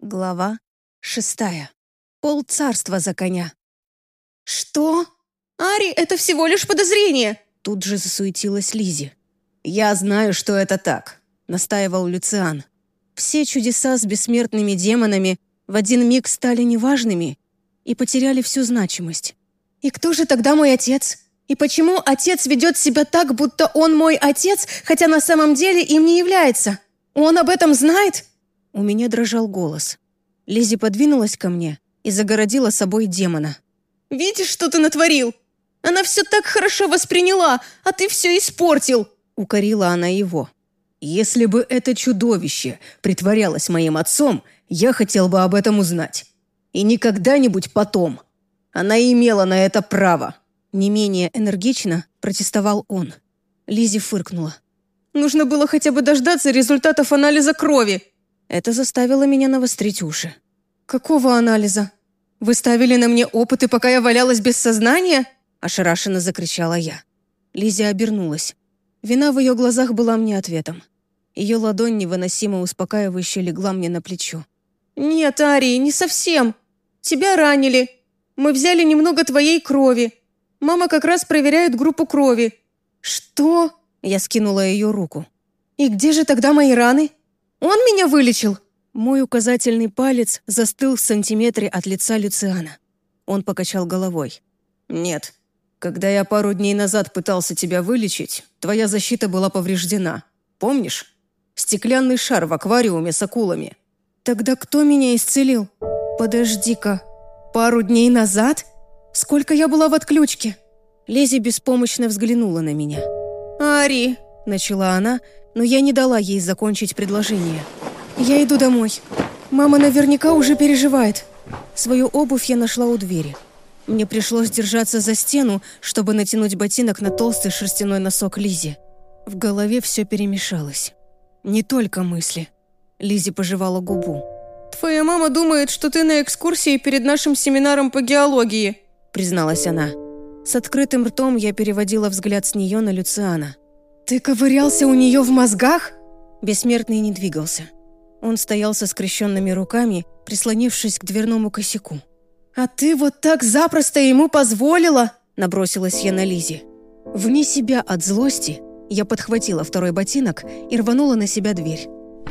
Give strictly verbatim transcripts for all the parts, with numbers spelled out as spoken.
Глава шестая. Полцарства за коня. «Что? Ари, это всего лишь подозрение!» Тут же засуетилась Лизи. «Я знаю, что это так», — настаивал Люциан. Все чудеса с бессмертными демонами в один миг стали неважными и потеряли всю значимость. «И кто же тогда мой отец? И почему отец ведет себя так, будто он мой отец, хотя на самом деле им не является? Он об этом знает?» У меня дрожал голос. Лизи подвинулась ко мне и загородила собой демона. «Видишь, что ты натворил? Она все так хорошо восприняла, а ты все испортил!» Укорила она его. «Если бы это чудовище притворялось моим отцом, я хотел бы об этом узнать. И не когда-нибудь потом. Она имела на это право». Не менее энергично протестовал он. Лизи фыркнула. «Нужно было хотя бы дождаться результатов анализа крови!» Это заставило меня навострить уши. «Какого анализа? Вы ставили на мне опыты, пока я валялась без сознания?» Ошарашенно закричала я. Лизи обернулась. Вина в ее глазах была мне ответом. Ее ладонь невыносимо успокаивающе легла мне на плечо. «Нет, Ари, не совсем. Тебя ранили. Мы взяли немного твоей крови. Мама как раз проверяет группу крови». «Что?» Я скинула ее руку. «И где же тогда мои раны? Он меня вылечил?» Мой указательный палец застыл в сантиметре от лица Люциана. Он покачал головой. «Нет. Когда я пару дней назад пытался тебя вылечить, твоя защита была повреждена. Помнишь? Стеклянный шар в аквариуме с акулами». «Тогда кто меня исцелил? Подожди-ка. Пару дней назад? Сколько я была в отключке?» Лизи беспомощно взглянула на меня. «Ари!» – начала она, но я не дала ей закончить предложение. «Я иду домой. Мама наверняка уже переживает». Свою обувь я нашла у двери. Мне пришлось держаться за стену, чтобы натянуть ботинок на толстый шерстяной носок Лизи. В голове все перемешалось. Не только мысли. Лизи пожевала губу. «Твоя мама думает, что ты на экскурсии перед нашим семинаром по геологии», призналась она. С открытым ртом я переводила взгляд с нее на Люциана. «Ты ковырялся у нее в мозгах?» Бессмертный не двигался. Он стоял со скрещенными руками, прислонившись к дверному косяку. «А ты вот так запросто ему позволила?» Набросилась я на Лизи. Вне себя от злости я подхватила второй ботинок и рванула на себя дверь.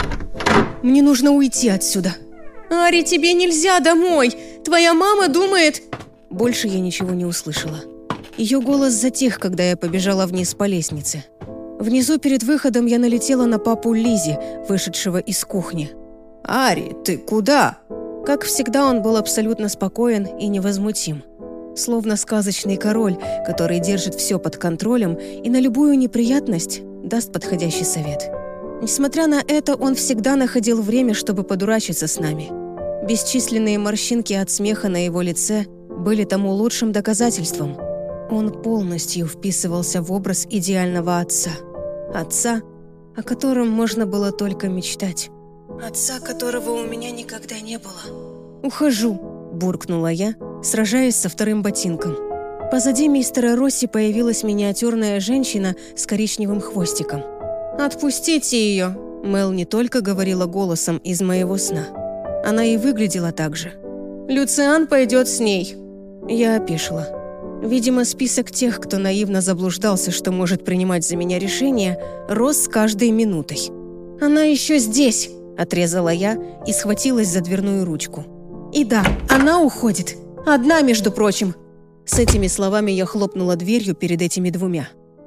«Мне нужно уйти отсюда». «Ари, тебе нельзя домой! Твоя мама думает...» Больше я ничего не услышала. Ее голос затих, когда я побежала вниз по лестнице. Внизу перед выходом я налетела на папу Лизи, вышедшего из кухни. «Ари, ты куда?» Как всегда, он был абсолютно спокоен и невозмутим. Словно сказочный король, который держит все под контролем и на любую неприятность даст подходящий совет. Несмотря на это, он всегда находил время, чтобы подурачиться с нами. Бесчисленные морщинки от смеха на его лице были тому лучшим доказательством. Он полностью вписывался в образ идеального отца. Отца, о котором можно было только мечтать. «Отца, которого у меня никогда не было». «Ухожу», – буркнула я, сражаясь со вторым ботинком. Позади мистера Росси появилась миниатюрная женщина с коричневым хвостиком. «Отпустите ее!» Мел не только говорила голосом из моего сна. Она и выглядела так же. «Люциан пойдет с ней». Я опешила. Видимо, список тех, кто наивно заблуждался, что может принимать за меня решения, рос с каждой минутой. «Она еще здесь!» – отрезала я и схватилась за дверную ручку. «И да, она уходит. Одна, между прочим». С этими словами я хлопнула дверью перед этими двумя.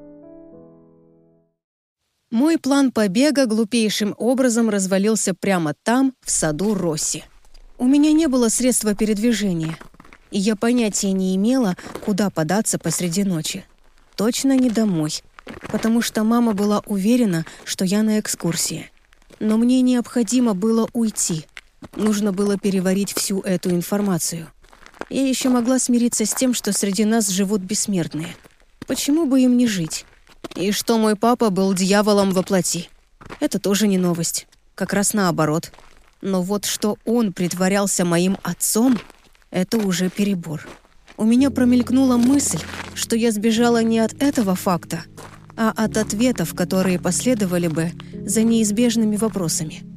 Мой план побега глупейшим образом развалился прямо там, в саду Росси. У меня не было средства передвижения, и я понятия не имела, куда податься посреди ночи. Точно не домой, потому что мама была уверена, что я на экскурсии. Но мне необходимо было уйти. Нужно было переварить всю эту информацию. Я еще могла смириться с тем, что среди нас живут бессмертные. Почему бы им не жить? И что мой папа был дьяволом во плоти. Это тоже не новость. Как раз наоборот. Но вот что он притворялся моим отцом, это уже перебор. У меня промелькнула мысль, что я сбежала не от этого факта, а от ответов, которые последовали бы за неизбежными вопросами.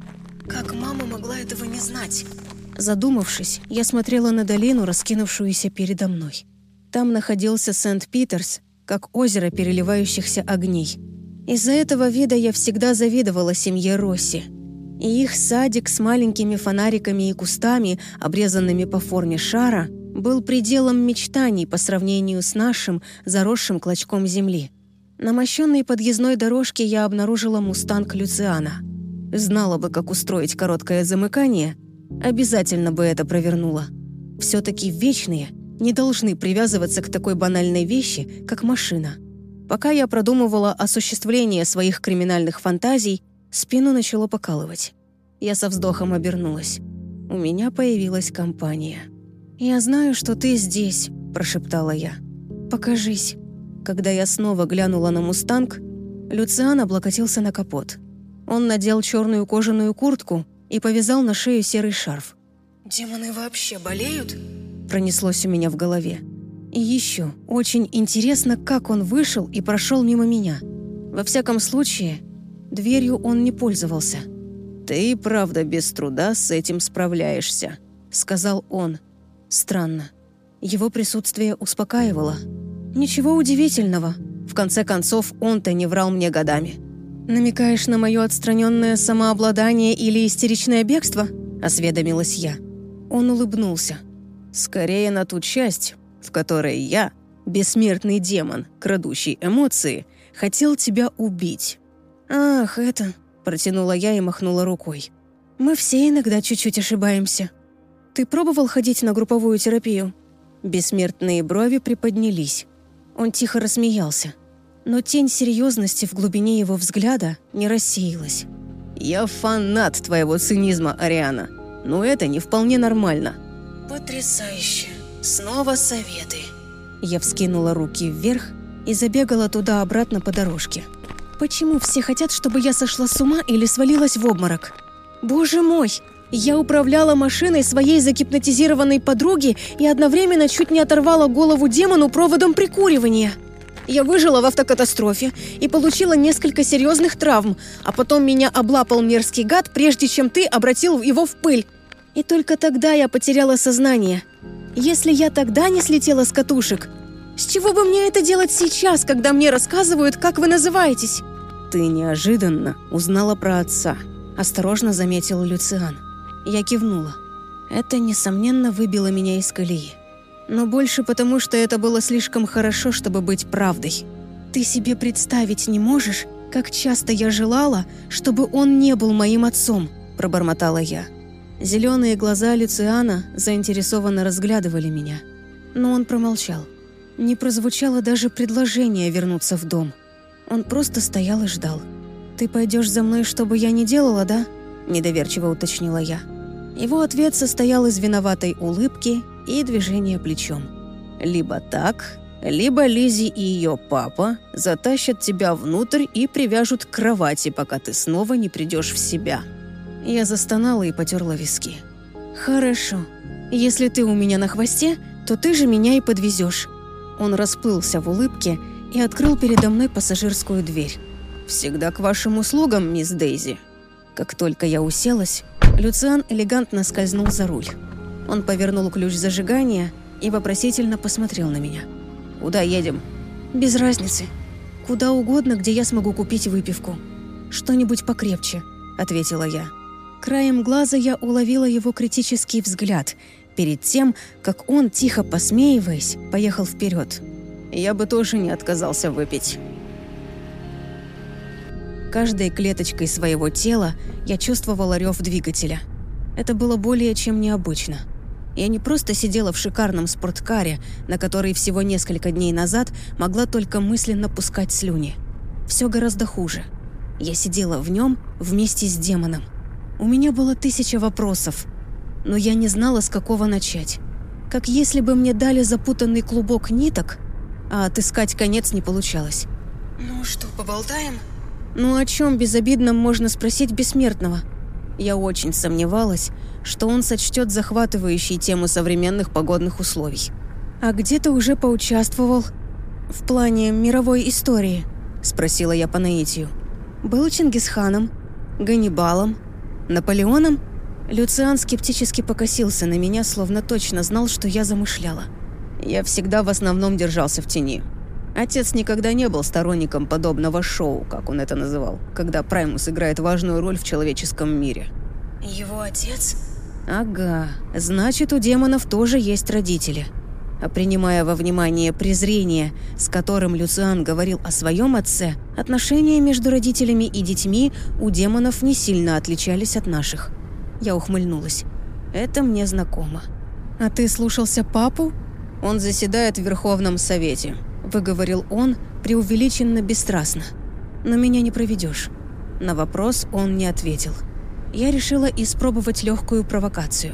Как мама могла этого не знать? Задумавшись, я смотрела на долину, раскинувшуюся передо мной. Там находился Сент-Питерс, как озеро переливающихся огней. Из-за этого вида я всегда завидовала семье Росси. И их садик с маленькими фонариками и кустами, обрезанными по форме шара, был пределом мечтаний по сравнению с нашим заросшим клочком земли. На мощенной подъездной дорожке я обнаружила мустанг Люциана. Знала бы, как устроить короткое замыкание, обязательно бы это провернула. Все-таки вечные не должны привязываться к такой банальной вещи, как машина. Пока я продумывала осуществление своих криминальных фантазий, спину начало покалывать. Я со вздохом обернулась. У меня появилась компания. «Я знаю, что ты здесь», – прошептала я. «Покажись». Когда я снова глянула на «Мустанг», Люциан облокотился на капот. Он надел черную кожаную куртку и повязал на шею серый шарф. «Демоны вообще болеют?» – пронеслось у меня в голове. И еще очень интересно, как он вышел и прошел мимо меня. Во всяком случае, дверью он не пользовался. «Ты и правда без труда с этим справляешься», – сказал он. Странно. Его присутствие успокаивало. Ничего удивительного. В конце концов, он-то не врал мне годами. «Намекаешь на мое отстраненное самообладание или истеричное бегство?» – осведомилась я. Он улыбнулся. «Скорее на ту часть, в которой я, бессмертный демон, крадущий эмоции, хотел тебя убить». «Ах, это...» – протянула я и махнула рукой. «Мы все иногда чуть-чуть ошибаемся. Ты пробовал ходить на групповую терапию?» Бессмертные брови приподнялись. Он тихо рассмеялся. Но тень серьезности в глубине его взгляда не рассеялась. «Я фанат твоего цинизма, Ариана, но это не вполне нормально». «Потрясающе. Снова советы». Я вскинула руки вверх и забегала туда-обратно по дорожке. «Почему все хотят, чтобы я сошла с ума или свалилась в обморок? Боже мой! Я управляла машиной своей загипнотизированной подруги и одновременно чуть не оторвала голову демону проводом прикуривания. Я выжила в автокатастрофе и получила несколько серьезных травм, а потом меня облапал мерзкий гад, прежде чем ты обратил его в пыль. И только тогда я потеряла сознание. Если я тогда не слетела с катушек, с чего бы мне это делать сейчас, когда мне рассказывают, как вы называетесь?» «Ты неожиданно узнала про отца», – осторожно заметил Люциан. Я кивнула. Это, несомненно, выбило меня из колеи. Но больше потому, что это было слишком хорошо, чтобы быть правдой. «Ты себе представить не можешь, как часто я желала, чтобы он не был моим отцом», – пробормотала я. Зеленые глаза Люциана заинтересованно разглядывали меня. Но он промолчал. Не прозвучало даже предложение вернуться в дом. Он просто стоял и ждал. «Ты пойдешь за мной, что бы я ни делала, да?» – недоверчиво уточнила я. Его ответ состоял из виноватой улыбки и движения плечом. «Либо так, либо Лиззи и ее папа затащат тебя внутрь и привяжут к кровати, пока ты снова не придешь в себя». Я застонала и потерла виски. «Хорошо. Если ты у меня на хвосте, то ты же меня и подвезешь». Он расплылся в улыбке и открыл передо мной пассажирскую дверь. «Всегда к вашим услугам, мисс Дейзи». Как только я уселась, Люциан элегантно скользнул за руль. Он повернул ключ зажигания и вопросительно посмотрел на меня. «Куда едем?» «Без разницы. Куда угодно, где я смогу купить выпивку. Что-нибудь покрепче», — ответила я. Краем глаза я уловила его критический взгляд перед тем, как он, тихо посмеиваясь, поехал вперед. «Я бы тоже не отказался выпить». Каждой клеточкой своего тела я чувствовала рев двигателя. Это было более чем необычно. Я не просто сидела в шикарном спорткаре, на который всего несколько дней назад могла только мысленно пускать слюни. Все гораздо хуже. Я сидела в нем вместе с демоном. У меня было тысяча вопросов, но я не знала, с какого начать. Как если бы мне дали запутанный клубок ниток, а отыскать конец не получалось. «Ну что, поболтаем?» Ну о чем безобидном можно спросить бессмертного? Я очень сомневалась, что он сочтет захватывающей тему современных погодных условий. «А где ты уже поучаствовал в плане мировой истории?» – спросила я по наитию. «Был Чингисханом, Ганнибалом, Наполеоном? Люциан скептически покосился на меня, словно точно знал, что я замышляла. Я всегда в основном держался в тени. Отец никогда не был сторонником подобного шоу, как он это называл, когда Праймус играет важную роль в человеческом мире. Его отец? Ага, значит, у демонов тоже есть родители. А принимая во внимание презрение, с которым Люциан говорил о своем отце, отношения между родителями и детьми у демонов не сильно отличались от наших. Я ухмыльнулась. Это мне знакомо. А ты слушался папу? Он заседает в Верховном Совете, выговорил он преувеличенно бесстрастно. Но меня не проведешь. На вопрос он не ответил. Я решила испробовать легкую провокацию.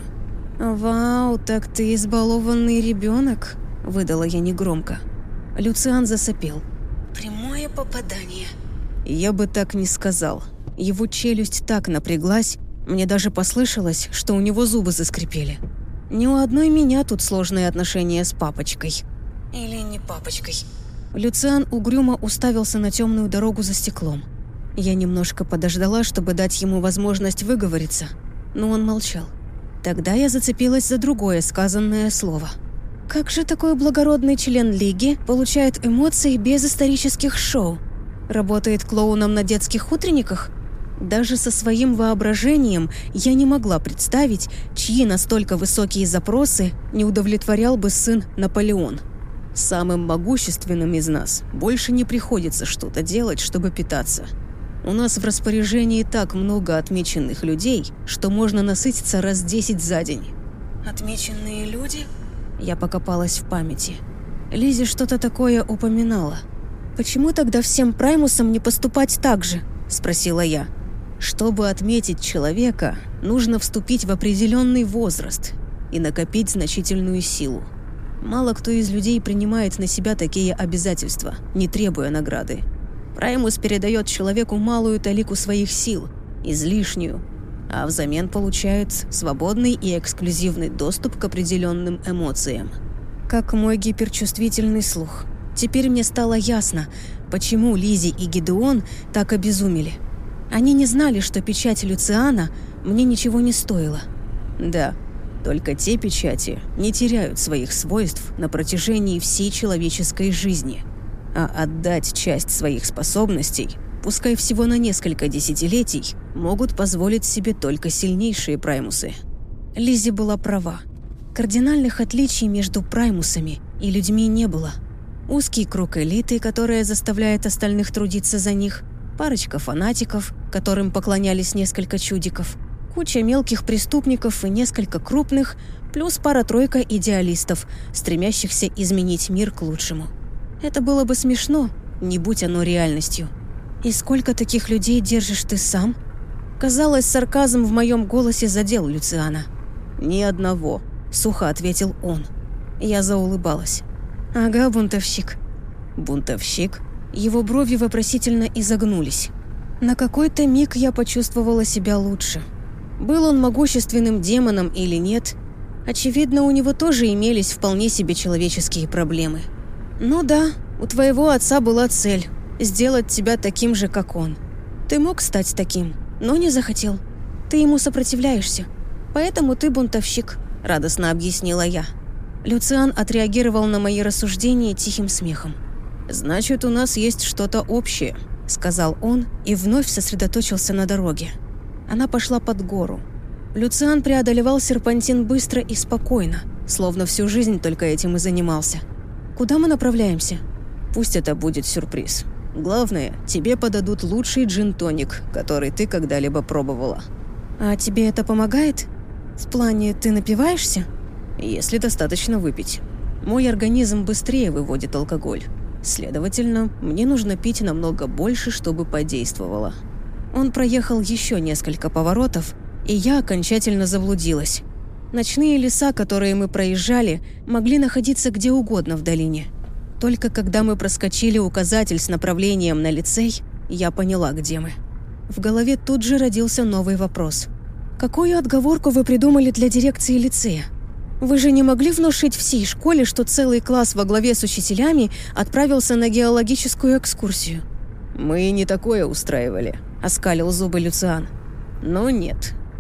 «Вау, так ты избалованный ребенок», — выдала я негромко. Люциан засопел. Прямое попадание. Я бы так не сказал. Его челюсть так напряглась, мне даже послышалось, что у него зубы заскрипели. Ни у одной меня тут сложные отношения с папочкой. Или не папочкой. Люциан угрюмо уставился на темную дорогу за стеклом. Я немножко подождала, чтобы дать ему возможность выговориться, но он молчал. Тогда я зацепилась за другое сказанное слово. Как же такой благородный член Лиги получает эмоции без исторических шоу? Работает клоуном на детских утренниках? Даже со своим воображением я не могла представить, чьи настолько высокие запросы не удовлетворял бы сын Наполеон. Самым могущественным из нас больше не приходится что-то делать, чтобы питаться. У нас в распоряжении так много отмеченных людей, что можно насытиться раз десять за день. Отмеченные люди? Я покопалась в памяти. Лизе что-то такое упоминала. «Почему тогда всем праймусам не поступать так же?» – спросила я. Чтобы отметить человека, нужно вступить в определенный возраст и накопить значительную силу. Мало кто из людей принимает на себя такие обязательства, не требуя награды. Праймус передает человеку малую талику своих сил, излишнюю, а взамен получает свободный и эксклюзивный доступ к определенным эмоциям. Как мой гиперчувствительный слух. Теперь мне стало ясно, почему Лизи и Гидеон так обезумели. Они не знали, что печать Люциана мне ничего не стоила. Да, только те печати не теряют своих свойств на протяжении всей человеческой жизни. А отдать часть своих способностей, пускай всего на несколько десятилетий, могут позволить себе только сильнейшие праймусы. Лизи была права. Кардинальных отличий между праймусами и людьми не было. Узкий круг элиты, которая заставляет остальных трудиться за них, парочка фанатиков, которым поклонялись несколько чудиков, куча мелких преступников и несколько крупных, плюс пара-тройка идеалистов, стремящихся изменить мир к лучшему. Это было бы смешно, не будь оно реальностью. «И сколько таких людей держишь ты сам?» Казалось, сарказм в моем голосе задел Люциана. «Ни одного», — сухо ответил он. Я заулыбалась. «Ага, бунтовщик». «Бунтовщик?» Его брови вопросительно изогнулись. На какой-то миг я почувствовала себя лучше. Был он могущественным демоном или нет, очевидно, у него тоже имелись вполне себе человеческие проблемы. «Ну да, у твоего отца была цель – сделать тебя таким же, как он. Ты мог стать таким, но не захотел. Ты ему сопротивляешься, поэтому ты бунтовщик», – радостно объяснила я. Люциан отреагировал на мои рассуждения тихим смехом. «Значит, у нас есть что-то общее», – сказал он и вновь сосредоточился на дороге. Она пошла под гору. Люциан преодолевал серпантин быстро и спокойно, словно всю жизнь только этим и занимался. «Куда мы направляемся?» «Пусть это будет сюрприз. Главное, тебе подадут лучший джин-тоник, который ты когда-либо пробовала». «А тебе это помогает? В плане, ты напиваешься?» «Если достаточно выпить. Мой организм быстрее выводит алкоголь. Следовательно, мне нужно пить намного больше, чтобы подействовало». Он проехал еще несколько поворотов, и я окончательно заблудилась. Ночные леса, которые мы проезжали, могли находиться где угодно в долине. Только когда мы проскочили указатель с направлением на лицей, я поняла, где мы. В голове тут же родился новый вопрос. «Какую отговорку вы придумали для дирекции лицея? Вы же не могли внушить всей школе, что целый класс во главе с учителями отправился на геологическую экскурсию?» «Мы не такое устраивали», – оскалил зубы Люциан. «Но нет,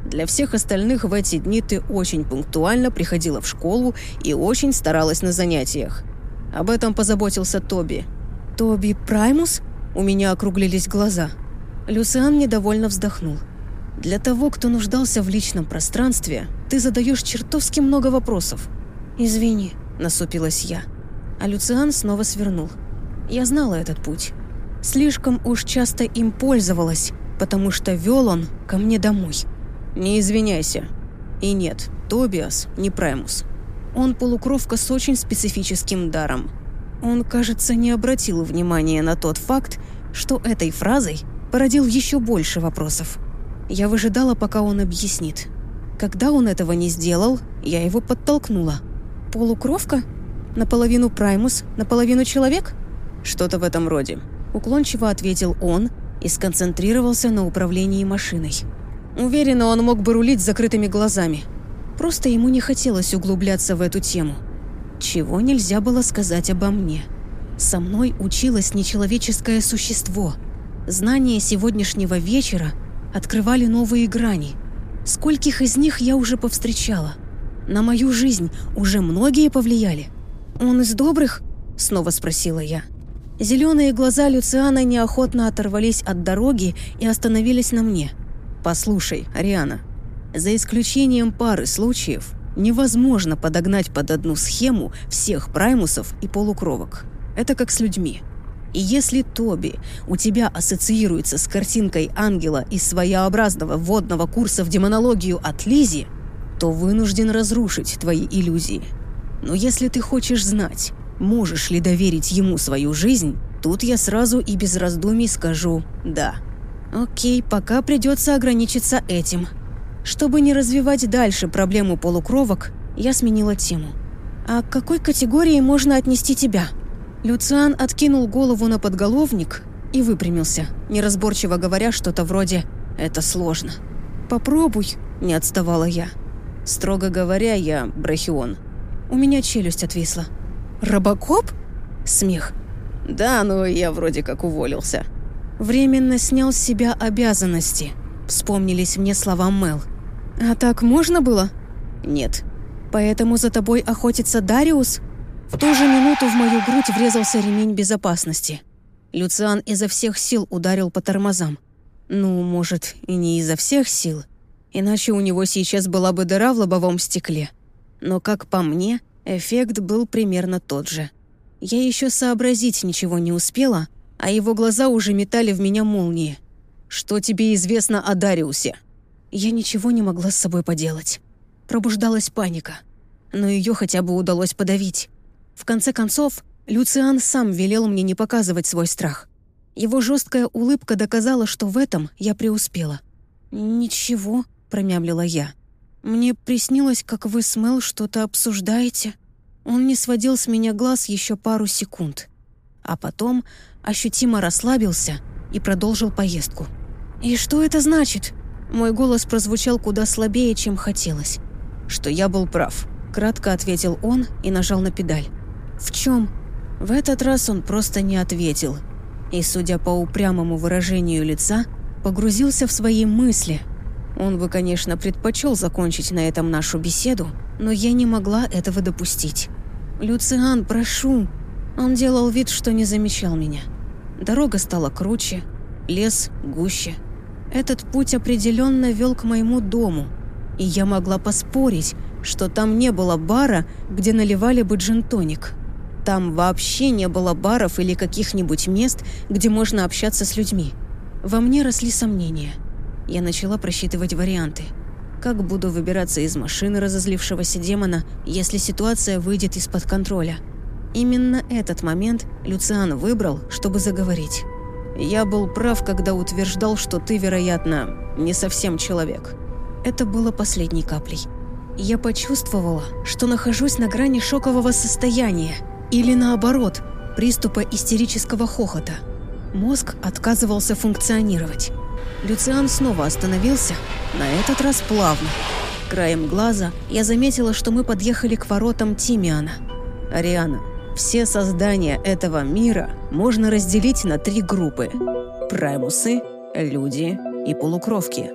Для всех остальных в эти дни ты очень пунктуально приходила в школу и очень старалась на занятиях. Об этом позаботился Тоби». «Тоби Праймус?» У меня округлились глаза. Люциан недовольно вздохнул. «Для того, кто нуждался в личном пространстве, ты задаешь чертовски много вопросов». «Извини», — насупилась я. А Люциан снова свернул. Я знала этот путь. Слишком уж часто им пользовалась, потому что вел он ко мне домой. «Не извиняйся. И нет, Тобиас не Праймус. Он полукровка с очень специфическим даром». Он, кажется, не обратил внимания на тот факт, что этой фразой породил еще больше вопросов. Я выжидала, пока он объяснит. Когда он этого не сделал, я его подтолкнула. «Полукровка? Наполовину Праймус, наполовину человек?» «Что-то в этом роде», — уклончиво ответил он и сконцентрировался на управлении машиной. Уверена, он мог бы рулить с закрытыми глазами. Просто ему не хотелось углубляться в эту тему. Чего нельзя было сказать обо мне. Со мной училось нечеловеческое существо. Знания сегодняшнего вечера открывали новые грани. Скольких из них я уже повстречала? На мою жизнь уже многие повлияли. «Он из добрых?» – снова спросила я. Зеленые глаза Люциана неохотно оторвались от дороги и остановились на мне. «Послушай, Ариана, за исключением пары случаев невозможно подогнать под одну схему всех праймусов и полукровок. Это как с людьми. И если Тоби у тебя ассоциируется с картинкой ангела из своеобразного вводного курса в демонологию от Лизи, то вынужден разрушить твои иллюзии. Но если ты хочешь знать, можешь ли доверить ему свою жизнь, тут я сразу и без раздумий скажу «да». Окей, пока придется ограничиться этим. Чтобы не развивать дальше проблему полукровок, я сменила тему. «А к какой категории можно отнести тебя?» Люциан откинул голову на подголовник и выпрямился, неразборчиво говоря что-то вроде «это сложно». «Попробуй», — не отставала я. «Строго говоря, я брахион». У меня челюсть отвисла. «Робокоп?» Смех. «Да, но я вроде как уволился». «Временно снял с себя обязанности», — вспомнились мне слова Мел. «А так можно было?» «Нет». «Поэтому за тобой охотится Дариус?» В ту же минуту в мою грудь врезался ремень безопасности. Люциан изо всех сил ударил по тормозам. Ну, может, и не изо всех сил, иначе у него сейчас была бы дыра в лобовом стекле. Но, как по мне, эффект был примерно тот же. Я еще сообразить ничего не успела, а его глаза уже метали в меня молнии. «Что тебе известно о Дариусе?» Я ничего не могла с собой поделать. Пробуждалась паника, но ее хотя бы удалось подавить. В конце концов, Люциан сам велел мне не показывать свой страх. Его жесткая улыбка доказала, что в этом я преуспела. «Ничего», — промямлила я. «Мне приснилось, как вы с Мел что-то обсуждаете». Он не сводил с меня глаз еще пару секунд, а потом ощутимо расслабился и продолжил поездку. «И что это значит?» Мой голос прозвучал куда слабее, чем хотелось. «Что я был прав», — кратко ответил он и нажал на педаль. «В чем?» В этот раз он просто не ответил. И, судя по упрямому выражению лица, погрузился в свои мысли. Он бы, конечно, предпочел закончить на этом нашу беседу, но я не могла этого допустить. «Люциан, прошу!» Он делал вид, что не замечал меня. Дорога стала круче, лес гуще. Этот путь определенно вел к моему дому, и я могла поспорить, что там не было бара, где наливали бы джин-тоник. Там вообще не было баров или каких-нибудь мест, где можно общаться с людьми. Во мне росли сомнения. Я начала просчитывать варианты. Как буду выбираться из машины разозлившегося демона, если ситуация выйдет из-под контроля? Именно этот момент Люциан выбрал, чтобы заговорить. «Я был прав, когда утверждал, что ты, вероятно, не совсем человек». Это было последней каплей. Я почувствовала, что нахожусь на грани шокового состояния, или наоборот, приступа истерического хохота. Мозг отказывался функционировать. Люциан снова остановился, на этот раз плавно. Краем глаза я заметила, что мы подъехали к воротам Тимиана. «Ариана, все создания этого мира можно разделить на три группы – праймусы, люди и полукровки».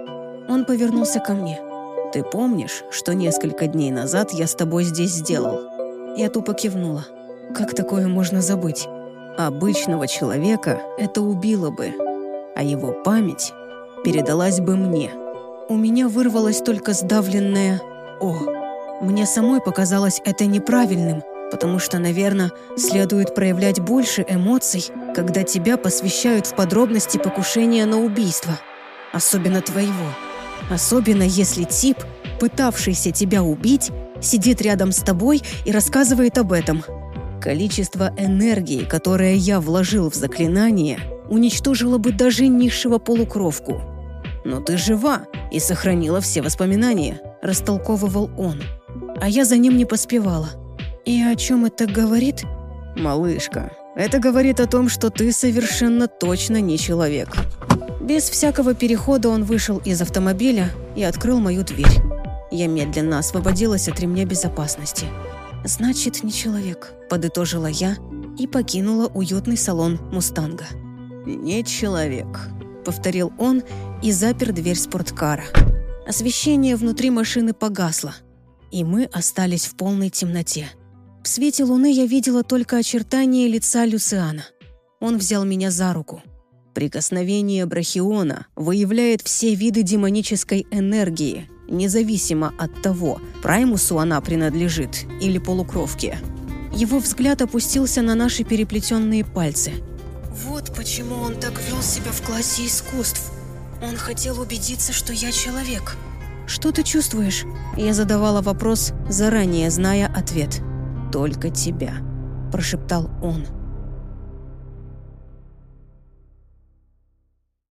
Он повернулся ко мне. «Ты помнишь, что несколько дней назад я с тобой здесь сделал?» Я тупо кивнула. Как такое можно забыть? Обычного человека это убило бы, а его память передалась бы мне. У меня вырвалось только сдавленное «О». Мне самой показалось это неправильным, потому что, наверное, следует проявлять больше эмоций, когда тебя посвящают в подробности покушения на убийство. Особенно твоего. Особенно если тип, пытавшийся тебя убить, сидит рядом с тобой и рассказывает об этом. Количество энергии, которое я вложил в заклинание, уничтожило бы даже низшего полукровку. Но ты жива и сохранила все воспоминания, растолковывал он. А я за ним не поспевала. И о чем это говорит? Малышка, это говорит о том, что ты совершенно точно не человек. Без всякого перехода он вышел из автомобиля и открыл мою дверь. Я медленно освободилась от ремня безопасности. «Значит, не человек», – подытожила я и покинула уютный салон «Мустанга». «Не человек», – повторил он и запер дверь спорткара. Освещение внутри машины погасло, и мы остались в полной темноте. В свете луны я видела только очертания лица Люциана. Он взял меня за руку. Прикосновение брахиона выявляет все виды демонической энергии, независимо от того, праймусу она принадлежит или полукровке. Его взгляд опустился на наши переплетенные пальцы. Вот почему он так вел себя в классе искусств. Он хотел убедиться, что я человек. «Что ты чувствуешь?» Я задавала вопрос, заранее зная ответ. «Только тебя», – прошептал он.